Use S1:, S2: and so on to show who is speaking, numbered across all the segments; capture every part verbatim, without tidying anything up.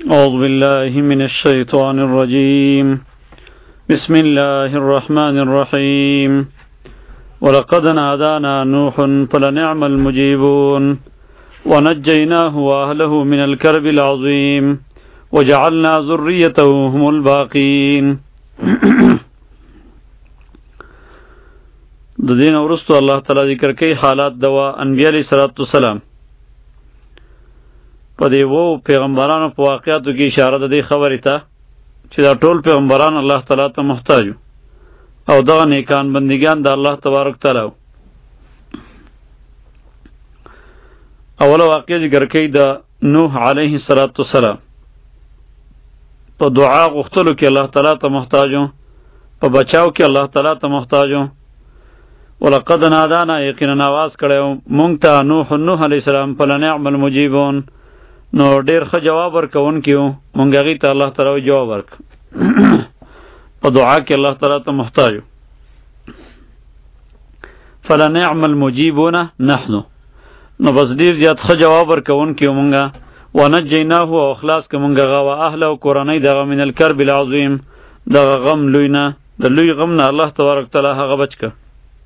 S1: أعوذ بالله من الشيطان الرجيم. بسم الله الرحمن الرحيم. ولقد نادانا نوح فلنعم المجيبون ونجيناه وأهله من الكرب العظيم وجعلنا ذريته هم الباقين. د دین ورستو الله تعالی ذکر کوي حالات دوا انبیاء علیہ الصلوۃ والسلام په دی وو پیغمبرانو په واقعاتو کې اشاره ده دی خبرې ته چې دا ټول پیغمبران الله تعالی ته محتاج او دغه نیکان بندگان د الله تبارک تعالی. اوله واقع ذکر کوي د نوح علیه السلام په دعا غوښتلو کې الله تعالی ته محتاج په بچاو کې الله تعالی ته محتاج. ولقد نادانا یقینا آواز کړو مونږ ته نوح نوح علیه السلام فلنعم المجیبون، نو ډیر ښه جواب ورکون کیو مونږ هغې ته الله تعالی جواب ورک په دعا کې الله تعالی ته محتاج. فلنعم المجیبون نحنو، نو بس ډیر زیات ښه جواب ورکون کیو مونږه. ونجیناه او خلاص که مونږ هغه و اهله او کورنۍ دغه من الکرب العظیم، دغه غم لوی نه، د لوی غم نه الله تبارک تعالی هغه بچ که.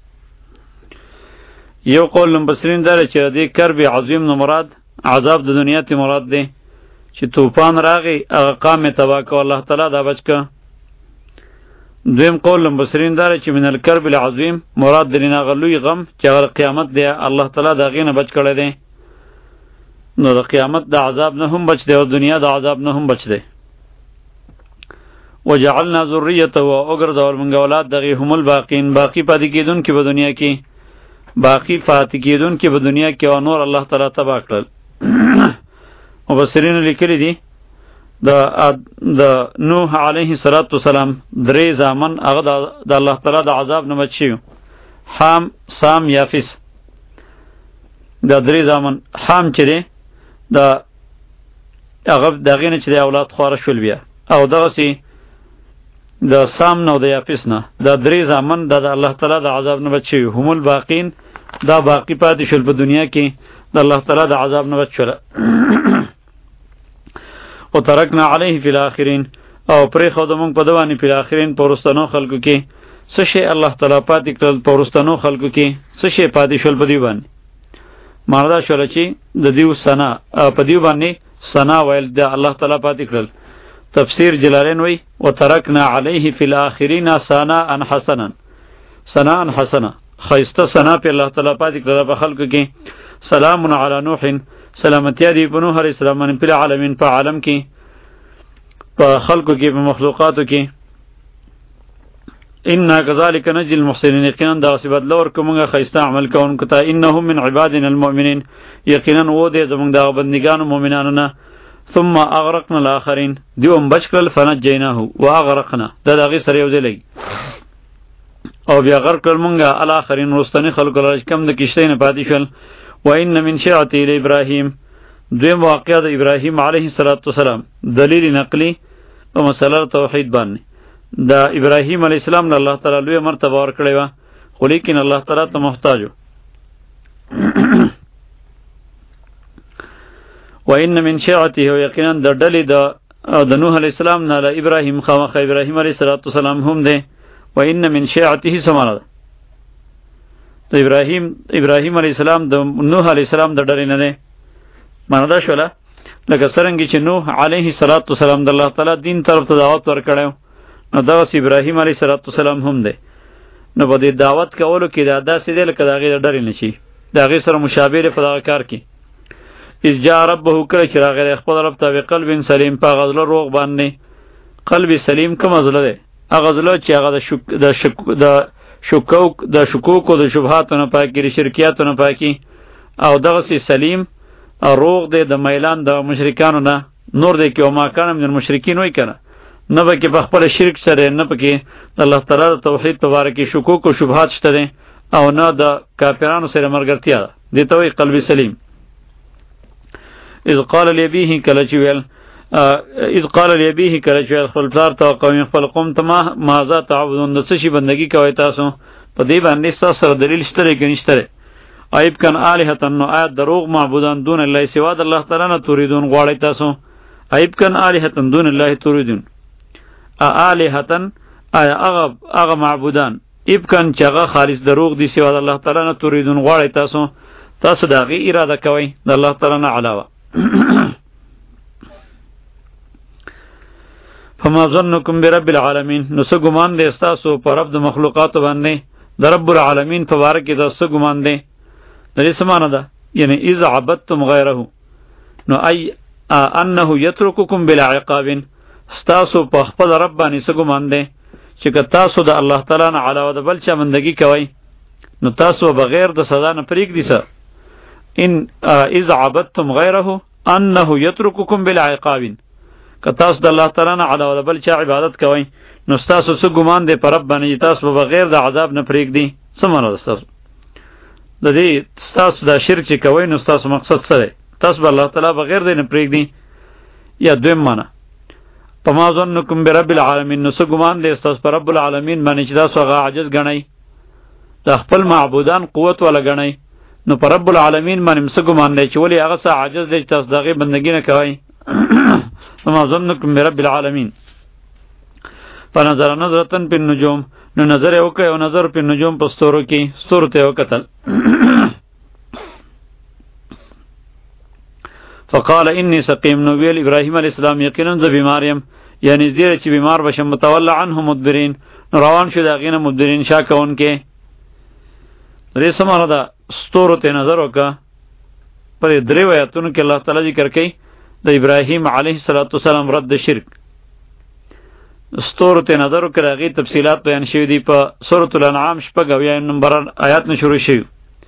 S1: یو قول مفسرین داره چې دې کرب عظیم نه مراد عذاب د دنیا تی مراد دی چې طوفان راغی هغه قام تباه کو الله تعالی دا بچ که. دویم قول مفسرین داره چې من الکرب العظیم مراد د هغه لوی غم چې هغه قیامت دی الله تعالی د هغې نه بچ کړی دی، نو د قیامت د عذاب نه هم بچ دی او دنیا د عذاب نه هم بچ دی. وجعلنا ذریته او وګرځول موږ اولاد دغې هم الباقین، باقی پاتې کېدونکي په دنیا کې، باقی فاتح کیدون کې په دنیا کې او نور الله تعالی تباه کړل. مفسرین لیکلی دي د د نوح علیه السلام درې زامن هغه د الله تعالی د عذاب نه بچ شوي، حام سام یافس. دا درې زامن حام چې دی د هغه د هغې نه چې د اولاد خواره شول بیا، او دغسې د سام نه او د یافس نه دا درې زامن دا د الله تعالی د عذاب نه بچ شوي، هم الباقین دا باقی پاتې شول په دنیا کې د الله تعالی د عذاب نه بچ شول. وترکنا علیه فی الاخرین، او پرېښوده موږ په ده باندې فی الاخرین په وروستنو خلکو کې. څه شی الله تعالی پاتې کړل په وروستنو خلکو کې؟ څه شی پاتې شول په دوی باندې؟ معنا دا شوله چې د دوی ثنا په دوی باندې ثنا ویل د الله تعالی پاتې کړل. تفسیر جلالین وی وترکنا علیه فی الاخرین ثناء حسنا، ثناء حسنا خیسته ثنا په الله تعالی پاتې کړل په خلکو کې. سلام علی نوح، سلامتیا دی په نوح علیه السلام باندې په العالمین، په عالم کې، په خلکو کې، په مخلوقاتو کې. انا کذالک نجزی المحسنین، یقینا دغسې بدله ورکوو موږ ښایسته عمل کوونکو ته. انهم من عبادنا المؤمنین، یقینا و دی زموږ دغه بندګانو مؤمنانو نه. ثم اغرقنا الاخرین، دیو هم بچ کړل. فنجیناه و اغرقنا، دا د هغې سره یو ځای لګي، او بیا غرق کړل مونږه الاخرین وروستني خلکو لره چې کم د کښتۍ نه پاتې شول. و ان من شیعته لابراهیم، دویم واقعه د ابراهیم علیه السلام دلیل نقلی په مسله توحید باندې. د ابراهیم علیه السلام نه الله تعالی لویه مرتبه ورکړې وه، خو لیکن الله تعالی ته محتاج و. و ان من شیعته، یقینا د ډلې د نوح علیه السلام نه له ابراهیم خامخا ابراهیم علیه السلام هم دی. و ان من شیعته سمانه ده د ابراهیم ابراهیم علیه السلام د نوح علیه السلام د ډلې نه دی. معنا دا شوله لکه څرنګه چې نوح علیه السلام د الله تعالی دین طرف ته دعوت ورکړی، نو دغسې ابراهیم علیه السلام هم دی. نو په دې دعوت کولو کې دا داسې دی لکه د هغې د ډلې نه شي، د هغې سره مشابه دی په دغه کار کې. اذ جاء ربه، کله چې راغلی خپل رب ته بقلب سلیم، په هغه زړه روغ باندې. قلب سلیم کومه زړه دی؟ هغه زړه چې هغه د شکوک د شکوکو د شبهاتو نه پاکي، د شرکیاتو نه پاکي، او دغسې سلیم او روغ دی د میلان د مشرکانو نه. نور دی کې وما کان من المشرکین وایي که نه، نه به کې په خپله شرک سره، نه په کې د الله تعالی د توحید په باره کې شکوک او شبهات شته دی، او نه د کافرانو سره ملګرتیا ده. دې ته وایي قلب سلیم. اذ قال لابیه، کله چې ویل اذ قال لابیه، کله چې ویل خپل پلار ته او قوم خپل قوم ته ماذا تعبدون، د څه شي بندګي کوئ تاسو؟ په دې باندې ستاسو سره دلیل شته دی که نشته دی؟ ایب کن آلهتن، نو آیت دروغ معبودان دون الله سوا د الله تعالی نه توریدون غواړئ تاسو ایبکن الہتن دون الله تريدون الہتن آیا هغه هغه معبودان ایبکن چې هغه خالص دروغ دي سوا د الله تعالی نه تريدون غواړي تاسو تاسو د هغې اراده کوئ د الله تعالی نه علاوه فما ظنکم برب العالمین نو څه ګمان دی ستاسو په رب د مخلوقاتو باندې د رب العالمین په باره کې دا څه ګمان دی د دې څه معنی ده یعنی اذ عبدتم غیره نو ای انه یترککم بلا عقاب ستاسو په خپل رب باندې څه ګمان دی چې که تاسو د الله تعالی نه علاوه د بل چا بندګي کوئ نو تاسو بغیر د سزا نه پرېږدي څه ان اذ عبدتم غیره انه یترککم بلا عقاب که تاسو د الله تعالی نه علاوه د بل چا عبادت کوئ نو ستاسو څه ګمان دی په رب باندې تاسو به بغیر د عذاب نه پرېږدي څه معنی ده ستاسو د دې ستاسو دا شرک چې کوئ نو ستاسو مقصد څه دی تاسو به الله تعالی بغیر دی نه پرېږدي یا دویم معنی فما ظنکم برب العالمین نو څه ګمان دی ستاسو په رب العالمین باندې چې تاسو هغه عاجز ګڼئ د خپل معبودان قوت والا ګڼئ نو په رب العالمین باندې څه ګمان دی چې ولې هغه څه عاجز دی چې تاسو د هغې بندګي نه کوئ فما ظنکم برب العالمین فنظر نظرة فی النجوم نو نظر یې وکړ او نظر په نجوم په ستورو کې ستورو ته یې وکتل فقال انی سقیم نو ویل ابراهیم علیه السلام یقینا زه بیمار یم یعنی زیره چې بیمار بشم متولى عنه مدبرین نو روان شو د هغې نه مدبرین شا کوونکې درې څه معنی ده ستورو ته نظر وکړه په دې درېو آیاتونو کې الله تعالی ذکر کوي د ابراهیم علیه السلام رد شرک ستورو ته نظر وکړه هغې تفصیلات بیان شوي دي په سورة الانعام شپږ اویا نمبر آیات نه شروع شوي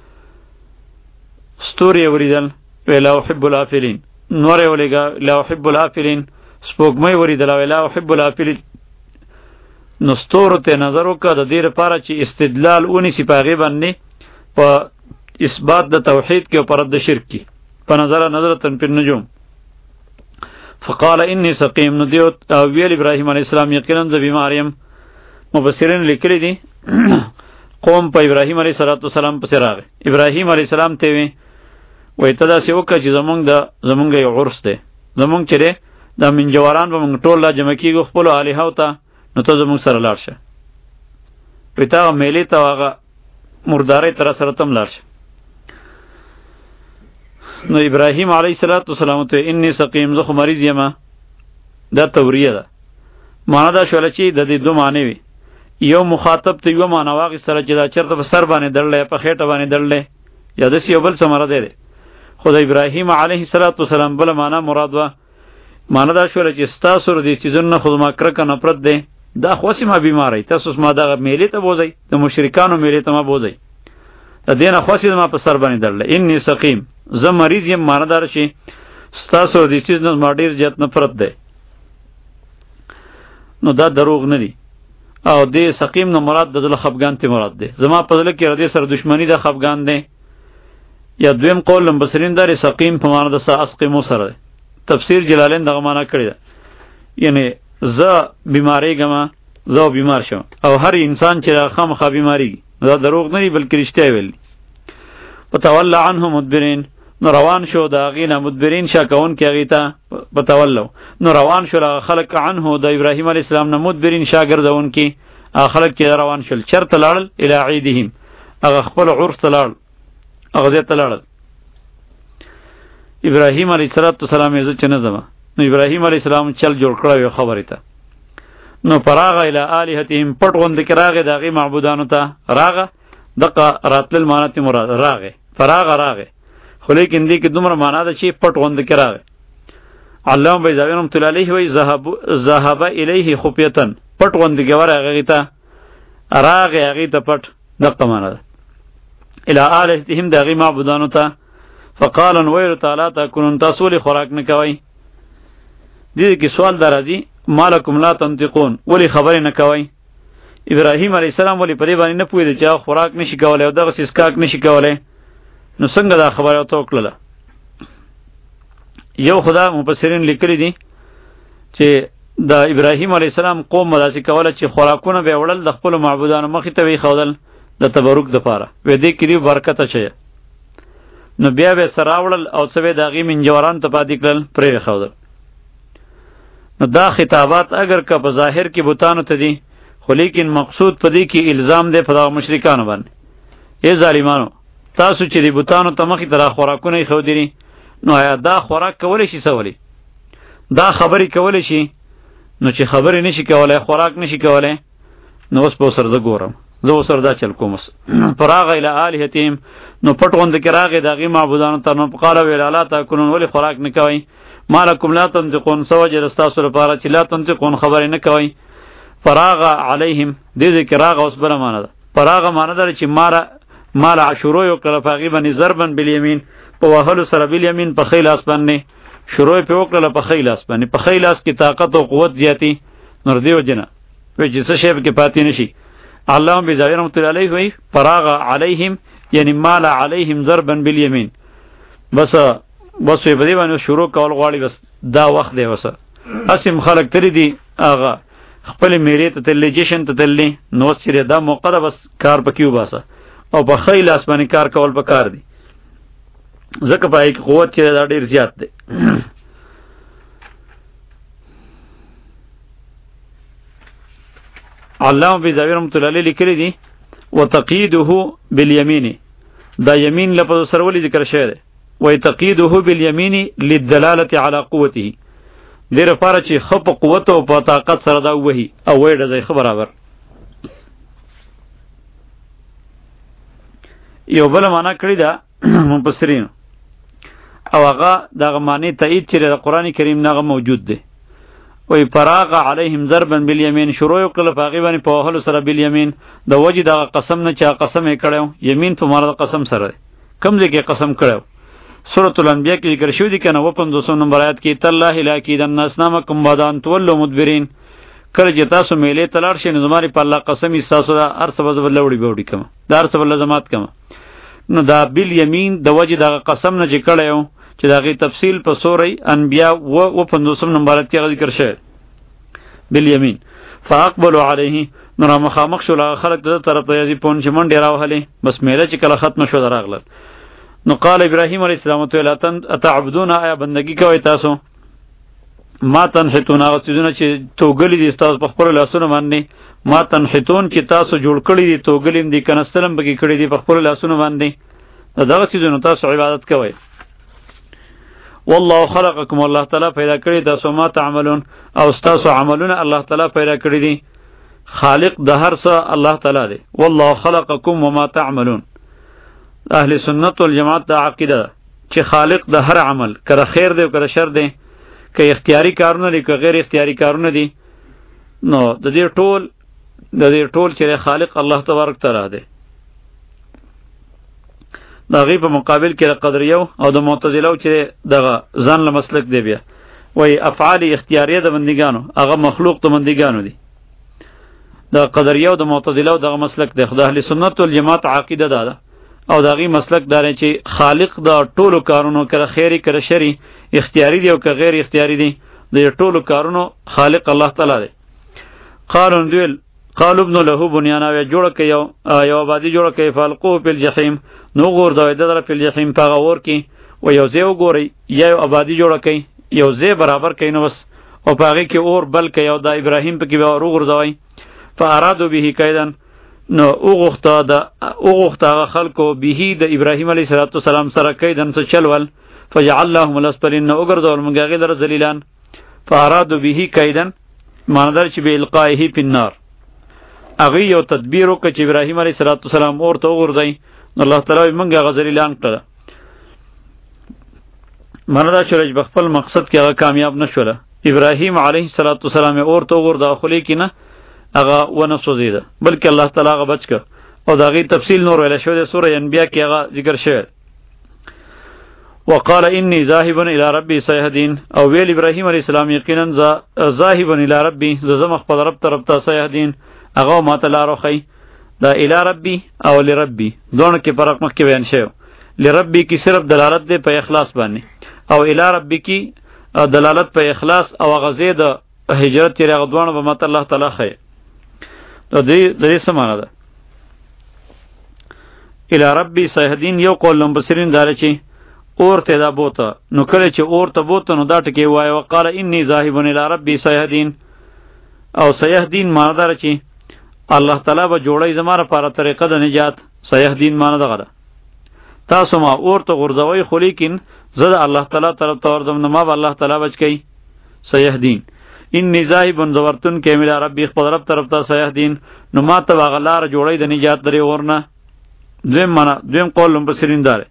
S1: ستوري یې ولیدل وی لا احب الافلین نور یې ولیږه لا احب الافلین سپوږمۍ ولیدله وی لا احب الافلین نو ستورو ته نظر وکړه د دې لپاره چې استدلال ونیسي په هغې باندې په اثبات د توحید کې او په رد شرک کې په نظر نظرة فی النجوم فقال انی سقیم نو دیو ویل ابراهیم علیه السلام یقینا زه بیمار یم مفسرین لیکلی دي قوم په ابراهیم علیه السلام پسې راغی ابراهیم علیه السلام ته وی وایي ته داسې وکړه چې زمونږ د زمونږ یو عرس دی زمونږ چې دی دا منجواران به مونږ ټول لا جمع کېږو خپلو الهو ته نو ته زمونږ سره لاړ شه وایي ته هغه میلې ته هغه مردارۍ ته راسره ته هم لاړ شه نو ابراهیم علیه السلام ته انی سقیم زه خو مریض یم دا توریه ده معنا دا شوله چې د دې دوه معنی وي یو مخاطب ته یوه معنا واخیستله چې دا چېرته په سر باندې دړلی په خېټه باندې دړلی یا داسې یو بل څه مرضی دی خو د ابراهیم علیه السلام بله معنا مراد وه معنا دا شوله چې ستاسو د دې څیزونو نه خو زما کرکه نفرت دی دا خو هسې ما بیماری تاسو ما دغه میلې ته بوځئ د مشرکانو میلې ته ما بوځئ د دې نه خو هسې زما په سر باندې دړلی انی سقیم زه مریض یم معنا داره چې ستاسو د دې څیز نه زما ډېر زیات نفرت دی نو دا دروغ نه دی او دې سقیم نه مراد د زړه خفګان ته مراد دی زما په زړه کې ردې سره دشمني ده خفګان دی یا دویم قول مبصرین داري سقیم په معنا د سا اسقیمو سره دی تفسیر جلالین دغه معنا کړی ده یعنی زه بیماریږم زه بیمار شم او هر انسان چې خامخا بیماریږي دا دروغ نه دی بلکې رښتیا ویل دي فتولى عنه مدبرین نو روان شو د هغې نه مدبرین شا کوونکي هغې ته فتولو نو روان شول هغه خلک عنه د ابراهیم علیه السلام نه مدبرین شا ګرځونکي هغه خلک چې روان شول چېرته لاړل الی عیدهم هغه خپل عرس ته لاړل هغه ځای ته لاړل ابراهیم علیه السلام یې زه چې نه ځمه نو ابراهیم علیه السلام چل جوړ کړی و خبرې ته نو پراغه الی الهتهم پټ غوندې کې راغې د هغې معبودانو ته راغه دقه راتلل معنا ته مراد راغې فراغه راغې خو لیکن دې کې دومره معنا ده چې پټ غوندې کې راغې علامه بیضاوي رحمة الله علیه وایي ذهب الیه خفیة پټ غوندې کې ورغې هغې ته راغې هغې ته پټ دقه معنا ده الی الهتهم د هغې معبودانو ته فقال ویل تعالی تاکلون تاسو ولې خوراک نه کوئ دې کې سوال در راځي مالکم لا تنطقون ولې خبرې نه کوئ ابراهیم علیه السلام ولې په دې باندې نه پوهېده چې هغه خوراک نشي کولی او دغسې اسکاک نشي کولی نو څنګه دا خبره ورته وکړله یو خدا مفسرین لیکلی دي چې د ابراهیم علیه السلام قوم به داسې کوله چې خوراکونه به یې وړل د خپلو معبودانو مخې ته به یې ښودل د تبرک دپاره وی دې کې دي برکت اچویه نو بیا به یې سره راوړل او څه به یې د هغې منجورانو ته پاتې کړل پرې یې ښودل نو دا خطابات اگر که په ظاهر کې بوتانو ته دي خو لیکن مقصود پدې کې الزام دی په دغه مشرکانو باندې. ای ظالمانو تاسو چې د بوتانو ته مخې ته را خوراکونه یې ښودلي نو آیا دا خوراک کولی شي سولی دا خبرې کولی شي؟ نو چې خبرې نشي کولی خوراک نشي کولی نو اوس به ورسره زه ګورم زه ورسره دا چل کوم. فراغ الی آلهتهم نو پټ غونډه کې راغی د هغې معبودانو ته نو قال ویل الا تاکلون ولې خوراک نه کوئ ما لکم لا تنطقون څه وجه ده ستاسو لپاره چې لا تنطقون خبرې نه کوئ. فراغ علیهم دې ځای کې راغه اوس بله معنی ده. فراغه معنی ده چې ماره مال عشورو یې وکړله په هغې باندې ضربن بالیمین په وهلو سره بالیمین په ښی لاس باندې شروع یې پرې وکړله په ښی لاس باندې په ښی لاس کې طاقت او قوت زیاتي نو دې وجې نه وایي چې څه شی پکې پاتې نه شي. علامه بیضاوی رحمة الله علیه وایي فراغ علیهم یعنی مال علیهم ضربن بالیمین بس بس وی په دې باندې شروع کول غواړي بس دا وخت دی. وسه اسیم خلق تری دي هغه خپل میرې ته تللی جشن ته تللی نو چې دا موقع ده بس کار پکې وباسه او په ښی لاس باندې کار کول پکار دي ځکه په هغې کې قوت چې دا ډېر زیات دی. علامه بیضاوی رحمة الله علیه لیکلی دي وتقییده بالیمین دا یمین لفظ سره ولې ذکر شوی دی وتقییده بالیمین للدلاله علی قوته دې لپاره چې ښه په قوت او په طاقت سره دا ووهي او ویې ډزی ښه برابر. یو بله معنا کړې ده مفسرینو او هغه دغه معنی تایید چې د قرآن کریم نه هغه موجود دی. وی فراغ علیهم ضربا بالیمین شروع یې وکړله په هغې باندې په وهلو سره بالیمین د وجې دغه قسم نه چې هغه قسم یې کړی و یمین په معنا د قسم سره دی کوم ځای کې قسم کړی و سورة الانبیاء کې ذکر شوی دی که نه اووه پنځوسم نمبر آیات کې تالله لاکیدن اصنامکم بعد ان تولوا مدبرین کله چې تاسو میلې ته لاړ شئ نو زما په الله قسم یې ستاسو دا هر څه به زه به لوړې بوړې کړم دا هر څه به لزمات کړم. نو دا بالیمین د وجې دغه قسم نه چې کړی و چې د هغې تفصیل په سورة انبیاء اووه پنځوسم نمبر آیات کې هغه ذکر شوی بالیمین. فاقبلوا علیه نو را مخامخ شول هغه خلک د ده طرف ته یزیپون چې منډې راوهلې بس میله چې کله ختمه شوه راغلل. نو قال ابراهیم علیه السلام ته اتعبدون آیا بندگی کوئ تاسو ما تنحتون هغه څیزونه چې توږلي دي ستاسو په خپلو لاسونو باندې ما تنحتون چې تاسو جوړ کړي دي توږلي هم دي کنستل هم پکې کړي دي په خپلو لاسونو باندې د دغه څیزونو تاسو عبادت کوئ. والله خلقکم الله تعالی پیدا کړي تاسو ما تعملون او ستاسو عملونه الله تعالی پیدا کړي دي. خالق د هر څه الله تعالی دی. والله خلقکم وما تعملون اهل سنت والجماعت دا عقیده ده چې خالق د هر عمل که خیر دی او که شر دی که اختیاری کارونه دي که غیر اختیاری کارونه دي نو د دې ټول د دې ټول چې خالق الله تبارک تعالی دی. د هغې په مقابل کې د قدریو او د معتزلو چې دغه ځان له مسلک دی بیا وایي افعال اختیاریه د بندګانو هغه مخلوق د بندګانو دي. د قدریو او د معتزلو دغه مسلک دی. خو د اهل سنت والجماعت عقیده دا ده او د هغې مسلک دا دی چې خالق د ټولو کارونو که خیري که شري اختیاري دي او که غیر اختیاري دي د ټولو کارونو خالق الله تعالی دی. قالو دویل قالو ابن له بنیانا وی جوړه کوي یو یو آبادي جوړه کوي فالقوه فی الجحیم نو غورځوئ ده دله فی الجحیم په هغه اور کې و یو ځای وګورئ یا یو آبادي جوړه کوي یو ځای برابر کوي نو بس او په هغې کې اور بل کوي او د ابراهیم پکې به اور وغورځوئ فارادو به کیدن نو اوغوخته د اوغوخته هغه خلکو به د ابراهیم علیه السلام سره کیدن څه چلول فجعلناهم الاسفلین نو وګرځول موږ هغې لره ذلیلان. فارادو به کیدن معنی دار چې بالقائه فی النار هغې یو تدبیر وکړه چې ابراهیم علیه السلام اور ته وغورځئ نو الله تعالی وایي موږ هغه ذلیلان کړله. معنی دا شوله چې په خپل مقصد کې هغه کامیاب نه شوله. ابراهیم علیه السلام یې اور ته وغورځاوه خو لیکن هغه ونه سوځېده بلکې الله تعالی هغه بچ کړ او د هغې تفصیل نور ویلی شوی دی سوره انبیا کې هغه ذکر شوی. وقال انی ذاهب الی ربی سیهدین او ویل ابراهیم علیه السلام یقینا ذاهب الی ربی زه ځم خپل رب طرف ته سیهدین هغه ما ته لار وښیي. دا الی ربی او لربی دواړو کې فرق مخکې بیان شوی. لربی کې صرف دلالت دی په اخلاص باندې او الی ربی کې دلالت په اخلاص او هغه ځای د هجرت چې هغه دواړه به ما ته الله تعالی ښیي. د دې څه معنی ده؟ الی ربی سیهدین یو قول مفسرین دا چې اور ته دا بوته، نو کله چې اور ته بوته نو دا ټکی وای وقال انی ذاهب الی ربی سیهدین، او سیهدین معنی دار چې الله تعالی به جوړی زماره لپاره طریقه د نجات. سیهدین معنی دغه ده تاسو ما اور ته غورځوي، خو لیکن زه د الله تعالی طرف ته ورځم نو ما به الله تعالی بچ کی. سیهدین انی ذاهب زورتن کې الی ربی خپل رب طرف ته سیهدین، نو ما ته هغه لار جوړی د نجات درې ورنه. دویم معنی دویم قول مفسرین داره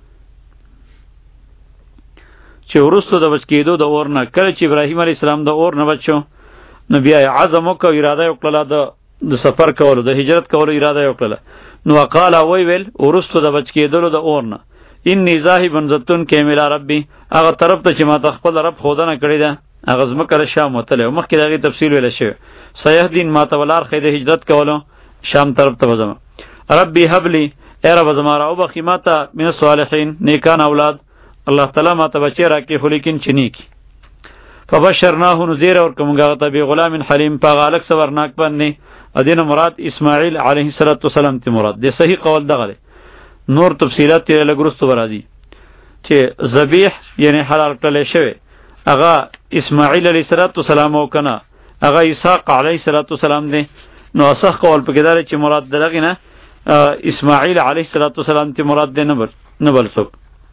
S1: چې ورستو د بچ کېدو د اور نه کله چې ابراهیم علیه السلام د اور نه بچو نو بیا عزم وکړ، اراده یې وکړله د د سفر کولو، د هجرت کولو اراده یې وکړله. نو وقال وی ویل ورستو د بچ کېدلو د اور نه انی ذاهب زتون کې الی ربی، هغه طرف ته چې ما ته خپل رب ښودنه کړې ده، هغه ځمکه د شام وتلی و. مخکې د هغې تفصیل ویله شوی. سیهدین ما ته ولار ښیي د هجرت کولو، شام طرف ته به ځم. ربی هب لی، ای رب زما راوبخي ما ته من الصالحین، نیکان اولاد. الله تعالی ما ته بچی راکړي، خو لیکن چې نیکي. فبشرناه، نو زیره ورکړو موږ هغه ته بغلام حلیم، په هغه هلک صبرناک باندې. ادینه مراد اسماعیل علیه السلام ته مراد دی. صحیح قول دغه دی. نور تفصیلات یې لږ وروسته به راځي چې ذبیح یعنی حلال کړلی شوی هغه اسماعیل علیه السلام او که نه هغه اسحاق علیه السلام دی. نو اصح قول پکې دا دی چې مراد د دغې نه اسماعیل علیه السلام ته مراد دی، نه بل څوک.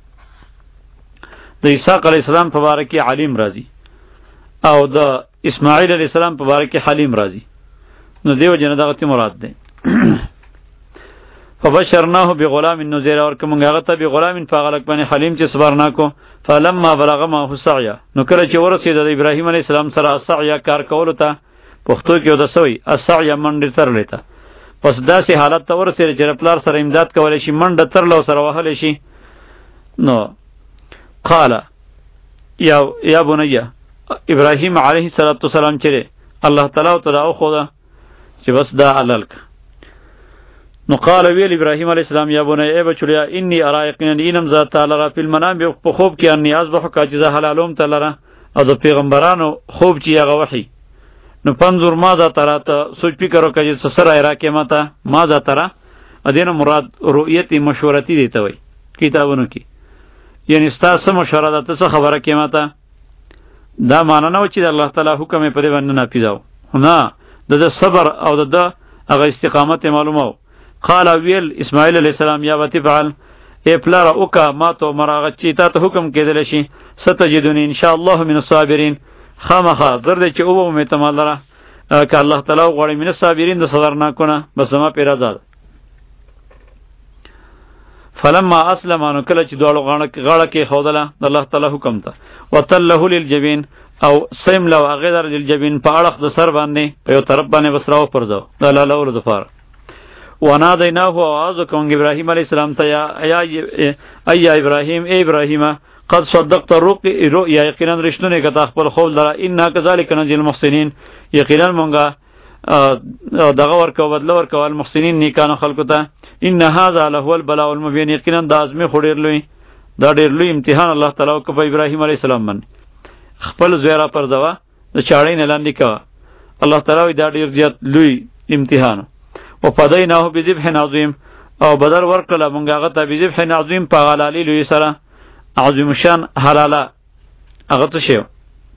S1: د اسحاق علیه السلام په باره کې علیم راځي او د اسماعیل علیه السلام په باره کې حلیم راځي، نو دیو جن دغه ته مراد دی. فبشرناه بغلام، نو زیره ورکړو موږ هغه ته بغلام په هغه هلک باندې حلیم چې صبرناکو. فلما بلغ معه السعی، نو کله چې ورسېده د ابراهیم علیه السلام سره السعی کار کولو ته، پښتو کې یو د څه وایي السعی منډې ترلی ته، پس داسې حالت ته ورسېده چې د پلار سره امداد کولی شي، منډه ترله او سره وهلی شي. نو قال یا یا بنیه، ابراهیم علیه السلام چې الله تعالی ته دا وښوده چې بس دا حلال که. نو قال ویل ابراهیم علیه السلام یا بنیه ای بچولیا انی ارا یقینا اینم ذات تعالی را فی المنام په خوب کې انی اذبحک چې زه حلالوم ته لره، او د پیغمبرانو خوب چې هغه وحی. نو پنځور ماذا ترى ته سوچ فکر وکړه چې سره راکې ماته ماذا ترى ادینه مراد رؤیت مشورتی دی ته وای کتابونو کې، یعنی ستاسو مشوره ده، ته څه خبره کې ماته. دا معنی نه و چې الله تعالی حکم یې په دې باندې نافذاو، نه د صبر او د هغه استقامت معلومه. قال ویل اسماعیل علیه السلام یا وتفعل، ای پلار اوکا ما ته مراغه چې تا ته حکم کېدل شي، ستجدونی ان شاء الله من الصابرین، خامخا زر دې چې او به مې تمال لره که الله تعالی غواړي من الصابرین د صبرناکونه، بس زما پیرا زاد. فلما اسلم، نو کله چې دواړو غاړه کې ښودله د الله تعالی حکم ته، وتله للجبین، او سیم لو هغې در للجبین په اړخ د سر باندې په یو طرف باندې بس راوپرځو د حلالولو دپاره. ونادیناه، آواز وکړو موږ ابراهیم علیه السلام ته ای یا ابراهیم، ای ابراهیمه قد صدقت رؤیا، یقینا رښتونی که تا خپل خوب لره، انا کذلک نجزی المحسنین، یقینا مونږه دغه ورکو بدله ورکو المحسنین نیکانو خلکو ته. ان هذا لهو البلاء المبین، یقینا دا ازمې خو ډېر لوی دا ډېر لوی امتحان الله تعالی وکړ په ابراهیم علیه السلام باندې. خپل زوی را پرځوه، د چاړۍ نه لاندې کوه، الله تعالی وایي دا ډېر زیات لوی امتحان. وفدیناه بذبح عظیم، او بدل ورکړله مونږ هغه ته بذبح عظیم په حلالي لوی سره، عظیم شان حلاله هغه څه شی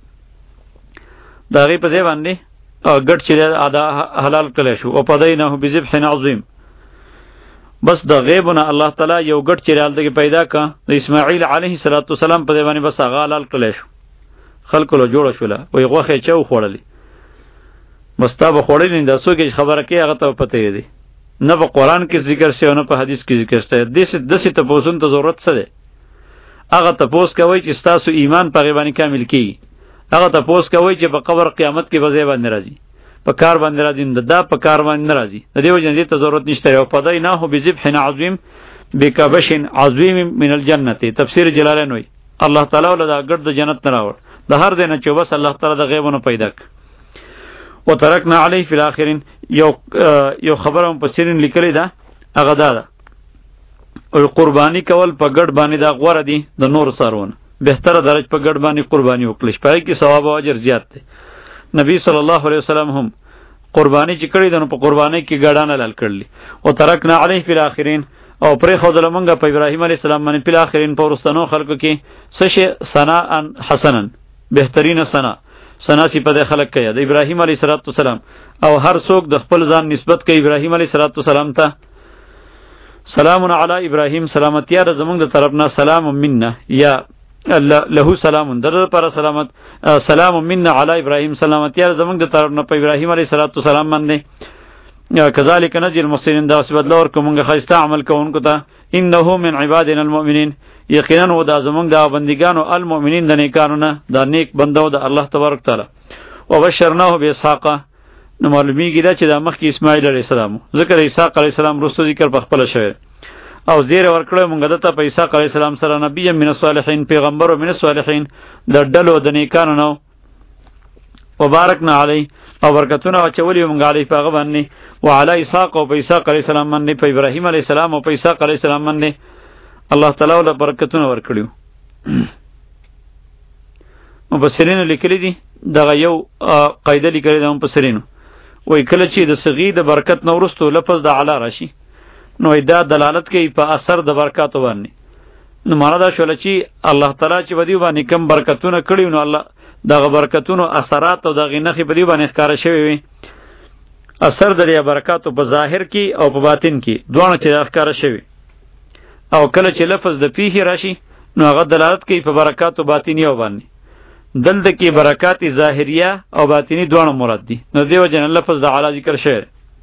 S1: د هغې په ځای باندې ګډ چې دا حلال کړی شو. وفدیناه بذبح عظیم، بس د غیبونه الله تعالی یو ګډ چې هلته پیدا که د اسماعیل علیه السلام په ځای باندې بس هغه حلال کړی شو. خلکو له جوړه شوله، وایي غوښه یې چا وخوړلې، بس تا به خوړلې نه، دا څوک چې خبره کوي هغه ته به پته یې دی، نه په قرآن کې ذکر شوی نه په حدیث کې ذکر شوی. داسې داسې تپوسونو ته ضرورت څه دی؟ هغه تپوس کوئ چې ستاسو ایمان په هغې باندې کامل کېږي، هغه تپوس کوئ چې په قبر قیامت کې به ځای باندې راځي، په کار باندې راځي، نو دا په کار باندې نه راځي. د دې وجې نه دې ته ضرورت نشته. وفدیناه بذبح عظیم بکبش عظیم من الجنة، تفسیر جلالین وایي الله تعالی له دا ګډ د جنت نه راوړ، د هر ځای نه چې بس الله تعالی د غیبونو پیدا کړ. وترکنا علیه فی الاخرین، یو یو خبره مفسرین لیکلې ده، هغه دا ده او قربانی کول په ګډ باندې دا غوره دي د نور څاروونه، بهتره درجه په ګډ باندې قربانی وکړي، په کې ثواب او اجر زیات دی. نبی صلی الله علیه وسلم هم قربانی چې کړی ده نو په قربانی کې ګډانه لال کړلی. او ترکنا علیه فی الاخرین، او پرې خدای لمنګه په ابراهیم علیه السلام باندې په اخرین پورستانو خلکو کې سشه ثنا حسنن بهترین ثنا ثنا صفت خلق کړي د ابراهیم علیه السلام او هر څوک د خپل ځان نسبت کوي ابراهیم علیه السلام ته سلام علی ابراهیم سلامتی را زمونږ د طرفنا سلام منا یا له سلام در پر سلامت سلام منا علی ابراهیم سلامتی را زمونږ د طرفنا په ابراهیم علیه السلام باندې کذالک نجی المحسنین دا صفت لور کومه خیسته عمل کوونکو ته انه من عبادنا المؤمنین یقینا و دا زمونږ د بندګانو المؤمنین د نیکانو نه دا نیک بندو د الله تبارک تعالی وبشرناه باسحاق نو معلومیږي دا چې د مخکې اسماعیل علیه السلام ذکر اسحاق علیه السلام رسو ذکر په خپل شوی او زیر ورکړو مونږ دته په اسحاق علیه السلام سره نبی من الصالحین پیغمبر من الصالحین د ډلو د نیکانو نو وبارکنا علی او برکتونه اچولی مونږ علی په هغه باندې وعلى اسحاق او په اسحاق علیه السلام باندې په ابراهیم علیه السلام او په اسحاق علیه السلام باندې الله تعالی ول برکتونه ورکړو مفسرین لیکلي دي دغه یو قاعده لیکلي ده مفسرینو وای کله چې د صغی د برکت نو ورستو لفظ د علا راشي نو دا دلالت کوي په اثر د برکاتو باندې نو معنا دا شول چې الله تعالی چې ودی باندې کم برکتونه کړی نو الله دغه برکتونو اثرات او دغه نخي په دی باندې ښکارا شوی وي اثر د دې برکاتو په ظاهر کې او په باطن کې دوه چې ښکارا شوی او کله چې لفظ د فيه راشي نو هغه دلالت کوي په برکاتو باطنی او باندې دلته کې برکات ظاهریه او باطنی دوه مراد دي نو دیو جن لفظ د اعلی ذکر شوی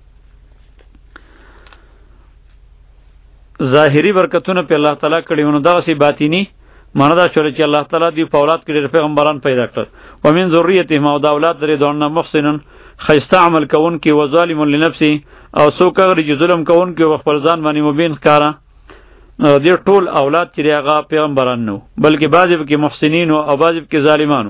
S1: ظاهری برکتونه په الله تعالی کړي ونه دا سي باطنی معنی دا شول چې الله تعالی دی په اولاد کې پیغمبران پیدا کړ ومن ذریته ما د اولاد درې دونه محسنن خیسته عمل کون کې و ظالم لنفسه او څوک چې ظلم کون کې و خپل ځان باندې مبین ښکارا دې ټول اولاد چې هغه پیغمبران نو بلکې بعضی کې محسنین او بعضی کې ظالمانو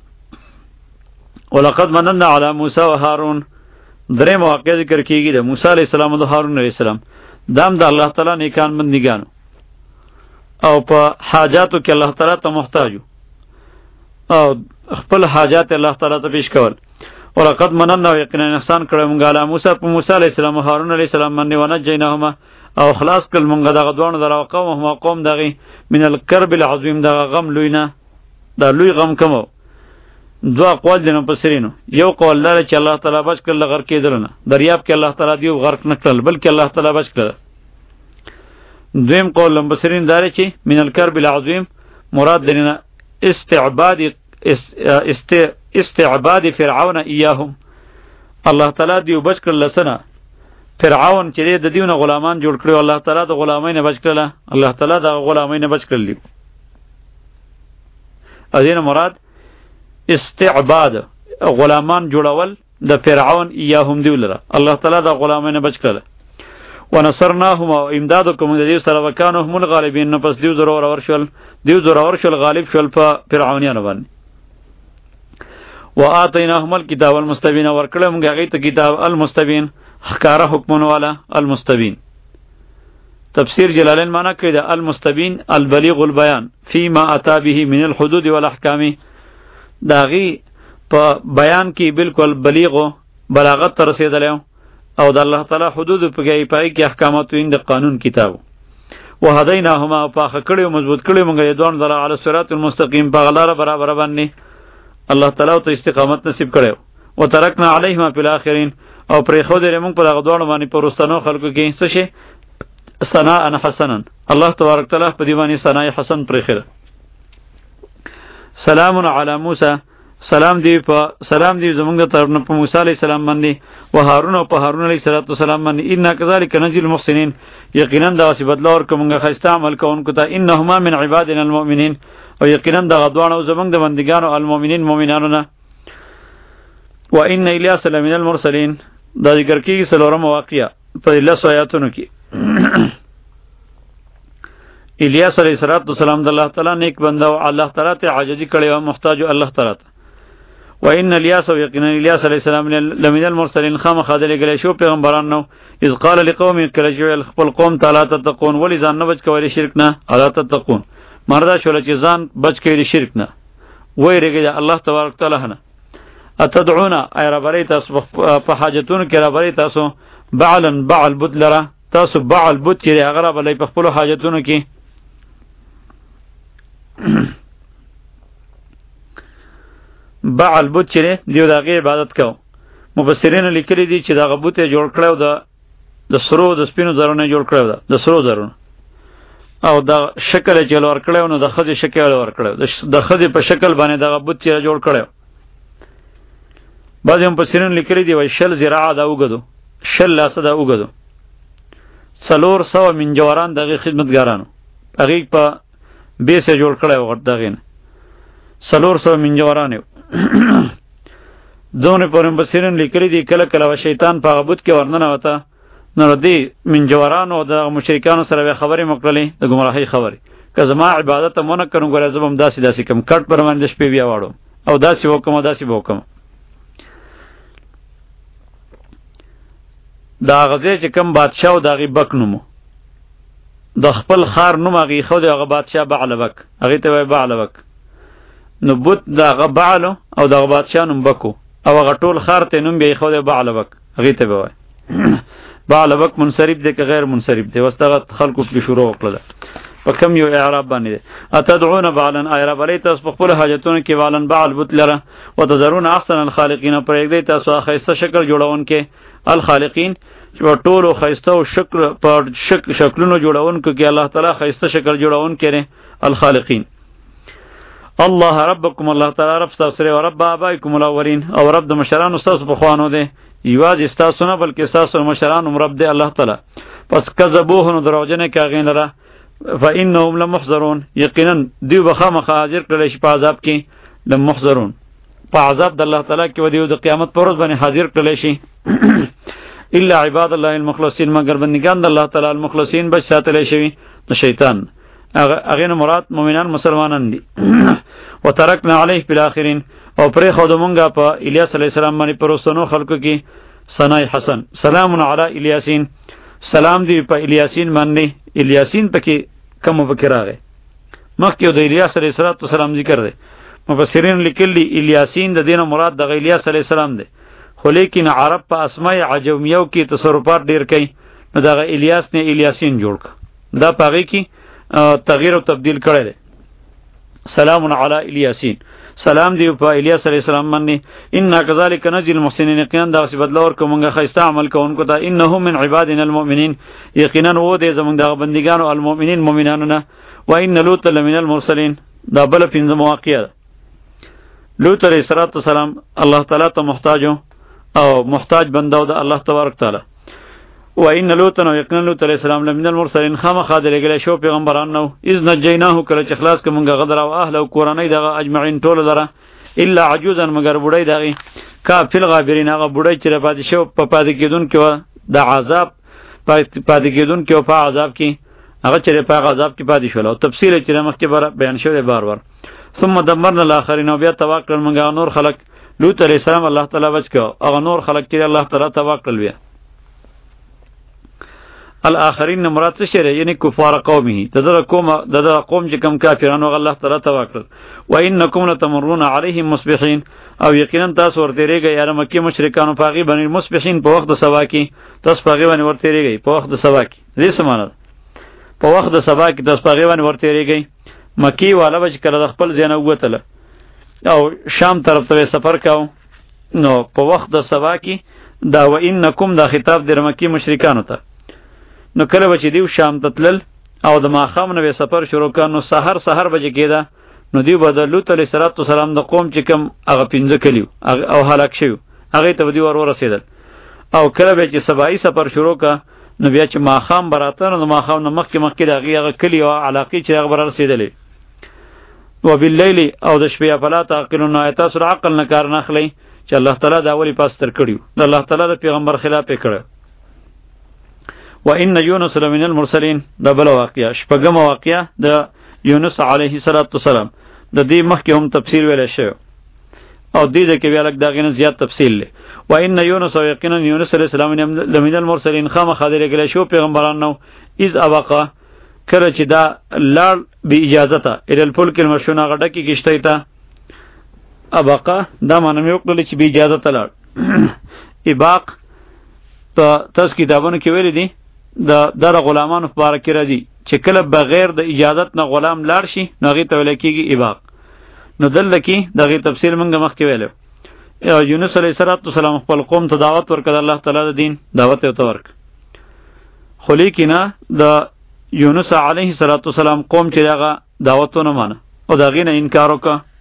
S1: ولقد مننا علی موسی و هارون درې مواقع ذکر کیږي د موسی علی السلام او هارون علی السلام دام د الله تعالی نیکان بندګانو او په حاجاتو کې الله تعالی ته محتاج او خپل حاجات الله تعالی ته پیش کول ولقد مننا یقینا احسان کړو موږ علی موسی په موسی علی السلام او هارون علی السلام باندې ونجیناهما او خلاص کل مونږ دغه دوه درو قوم هم قوم دغه من الکرب العظیم دغه غم لوینه دا لوی غم کوم دوا قول دینه پسرینو یو قول لاره چې الله تعالی بچ کړل غرق کېدلنه دریاب کې الله تعالی دیو غرق نکړل بلکې الله تعالی بچ کړل دویم قول لم پسرین داره چې من الکرب العظیم مراد دینه استعباد است استعباد فرعون ایاهم الله تعالی دیو بچ کړل سنه فرعون چې د دیونه غلامان جوړ کړو الله تعالی د غلامۍ نه بچ کړل الله تعالی د غلامۍ نه بچ کړل ازینه مراد استعباد غلامان جوړول د فرعون یاهم دی ولره الله تعالی د غلامۍ نه بچ کړل ونصرناهم او امدادکم د دې سره وکانو هم الغالبین نو پس دیو ضرور ورشل دیو ضرور ورشل غالب شول په فرعونانو باندې وآتیناهم الکتاب المستبین ورکړل موږ هغه ته کتاب المستبین حکاره حکمون والا المستبین تفسیر جلالین معنی کوي د المستبین البلیغ البیان فيما اتى به من الحدود والاحکام داغي په بیان کې بالکل بلیغ بلاغت تر رسیدلی او د الله تعالی حدود په کې پای کې احکامات وین د قانون کتاب وهدیناهما فاخ کړي مضبوط کړي موږ یې دوه در علی الصراط المستقیم په غلار برابر باندې الله تعالی ته استقامت نصیب کړو وترکنا علیهما فی الاخرین او پرې خو دې موږ په دغه دوه باندې پرستانو خلکو کې څه شي ثنا ان حسنا الله تبارک تعالی په دی باندې ثنا حسن پرې خره سلام علی موسی سلام دی په سلام دی زمونږ طرف نه په موسی علی السلام باندې او هارون او په هارون علی السلام باندې ان کذالک نجی المحسنین یقینا دا صفات لور کومه خسته عمل کوونکو ته انهما من عبادنا المؤمنین او یقینا دا غدوانو زمونږ د بندګانو المؤمنین مؤمنانو نه و ان الیاس لمن المرسلین دا ذکر کیږي سلورم واقعیا په لس آیاتونو کې الیاس علیه السلام د الله تعالی نیک بنده او الله تعالی ته عاجزی کړي او محتاج الله تعالی ته و ان الیاس یقینا الیاس علیه السلام لمن المرسلین خام خادل گله شو پیغمبران نو اذ قال لقوم کلجل خپل قوم تعالی تتقون ولی ځان نه بچ کوي شرک نه الا تتقون مردا شول چې ځان بچ کوي شرک نه وای رګه الله تبارک تعالی نه اتدعون ای ربری تاسو په حاجتونو کې ربری تاسو بعلن بعل بدلره تاسو بعل بوت چې هغه را بلې په خپل حاجتونو کې بعل بوت چې دیو دغه عبادت کو مفسرین لیکلي دي چې دغه بوت جوړ کړو د د سرو د سپینو زرونه جوړ کړو ده د سرو زرونه او د شکل چې لور کړو نو د خځې شکل ور کړو د خځې په شکل باندې دغه بوت چې جوړ کړو بعضی مفسرین لیکلي دي وای شل زراعه دا وګدو شل لاسه دا وګدو څلور سوه منجوران دغه خدمتګارانو هغه په بیسه جوړ کړو ورته دغه څلور سوه منجوران دونه پر مفسرین لیکلي دي کله کله شیطان په غبوت کې ورننه وته نو دی منجورانو د مشرکانو سره خبرې مکړلې د گمراهۍ خبرې که زما عبادت مونږ کړو ګره زبم داسې داسې کم کټ پر باندې شپې بیا واړو او داسې وکم داسې وکم دا غزه چې کم بادشاہ او دغه بک نومو د خپل خار نوم هغه خو دغه بادشاہ بعلبک هغه ته وای بعلبک نو بوت دغه بعلو او دغه بادشاہ نوم بکو او هغه ټول خار ته نوم به خو د بعلبک هغه ته وای بعلبک منصرف دی که غیر منصرف دی واستغه خلقو په شروع وکړه په کم یو اعراب باندې اتدعون بعلن اعراب علی تاسو په خپل حاجتونو کې بعلن بعل بوت لره وتذرون احسن الخالقین پر یک دی تاسو خیسته شکل جوړون کې الخالقین چې ټولو خیسته او شکل په شکل شکلونو جوړون کې الله تعالی خیسته شکل جوړون کړي الخالقین الله ربکم الله تعالی رب تاسو او رب ابائکم الاولین او رب د مشران تاسو په خوانو دی یواز تاسو نه بلکې تاسو مشران رب دی الله تعالی پس کذبوه نو دروژنه کاغین لره فانهم لمحضرون یقینا دی بخامه حاضر کړي شي په عذاب کې لمحضرون په عذاب د الله تعالی کې ودیو د قیامت پر ورځ باندې حاضر کړي شي الا عباد الله المخلصین مگر بندگان د الله تعالی المخلصین بچ ساتل شي د شیطان اغه نه مراد مؤمنان مسلمانان دي وترکنا علیه بالاخرین او پرې خو د مونږه په الیاس علی السلام باندې پروستنو خلکو کې ثنای حسن سلام علی الیاسین سلام دی په الیاسین باندې الیاسین پکې کوم فکر راغی مخکې د الیاس علی السلام ذکر دی مفسرین لیکلي الیاسین د دینه مراد د الیاس علی السلام دی خو لیکن عرب په اسماء عجمیو کې تصرفات ډیر کوي نو دا الیاس نه الیاسین جوړ ک دا پاره کې تغییر او تبديل کړی دی سلام علی الیاسین سلام دی په الیاس علیہ السلام باندې ان کذالک نجی المحسنین یقینا دا سی بدل اور کومه خیسته عمل کوونکو ته انه من عبادنا المؤمنین یقینا و دې زمونږ د بندګانو المؤمنین مؤمنانو نه و ان لوط لمن المرسلین دا بل پنځه مواقع لوط علیہ السلام الله تعالی ته محتاج او محتاج بنده د الله تبارک تعالی و ان لوط نو یقینا لوط علیہ السلام لمن المرسلین خامخا دلګل شو پیغمبران نو اذ نجیناه کله چې خلاص کومګه غدر او اهل او قرانای دغه اجمعین ټول لره الا عجوزا مگر بډای دغه کا فل غابرین هغه بډای چې پاتې شو په پاتې کېدون کې د عذاب پاتې کېدون کې په عذاب کې هغه چې په عذاب کې پاتې شول او تفصیل چې مخکې بیان شوی بار بار ثم دمرنا الاخرین او بیا تواکل منګه نور خلق لوط علیہ السلام الله تعالی بچو هغه نور خلق چې الله تعالی تواکل بیا الاخرین مراد څه شری یعنی کفار قومه دغه قوم دغه قوم چې کم کافرانو الله تعالی تواکل و انکم لتمرون علیهم مصبحین او یقینا تاسو ورته ریږئ یاره مکی مشرکانو پاغي باندې مصبحین په وخت د سبا کې تاسو پاغي باندې ورته ریږئ په وخت د سبا کې دې سمانه په وخت د سبا کې تاسو پاغي باندې ورته ریږئ مکی والا بچ کړه د خپل ځای نه وته او شام طرف ته سفر کاو نو په وخت د سبا کې دا و انکم دا خطاب د مکی مشرکانو ته نو کله بچ دیو شام تتلل او د ماخام نو سفر شروع کانو سحر سحر بچ کېده نو دیو بدل لوط علیہ السلام د قوم چې کم هغه پنځه کلیو او هلاک شو هغه ته دی ور ورسېدل او کله به چې سبای سفر شروع کا نو بیا چې ماخام براته نو ماخام نو مخکې مخکې دغه هغه کلی او علاقې چې هغه بر رسیدلې و باللیل او د شپې فلا تعقلون ایت سر عقل نه کار نه اخلي چې الله تعالی دا ولی پاس تر کړیو د الله تعالی د پیغمبر خلاف کړه و ان یونس لمن المرسلین دا بل واقعیا شپږم واقعیا د یونس علیه السلام د دې مخکې هم تفسیر ویل شوی او دې د کې بیا لک داغه نه زیات تفصیل له و ان یونس یقینا یونس علیه السلام لمن المرسلین خامخ خاطر کې شو پیغمبران نو اذ ابقا کله چې دا لاړ به اجازه ته ال الفلک المشون غډه کې کیشته تا ابقا دا معنی یو کړل چې به اجازه ته لاړ اباق ته تاسو کتابونو کې ویل دي د در غلامانو په باره کې راځي چې کله بغیر د اجازت نه غلام لاړ شي نو هغې ته ویلی کېږي اباق. نو دلته کې د هغې تفصیل موږ مخکې ویلی. یونس علیه السلام خپل قوم ته دعوت ورکړه د الله تعالی د دین دعوت یې ورته ورکړه. خو لیکن د یونس علیه السلام قوم چې هغه دعوت ونه مانه او د هغې نه انکار وکړه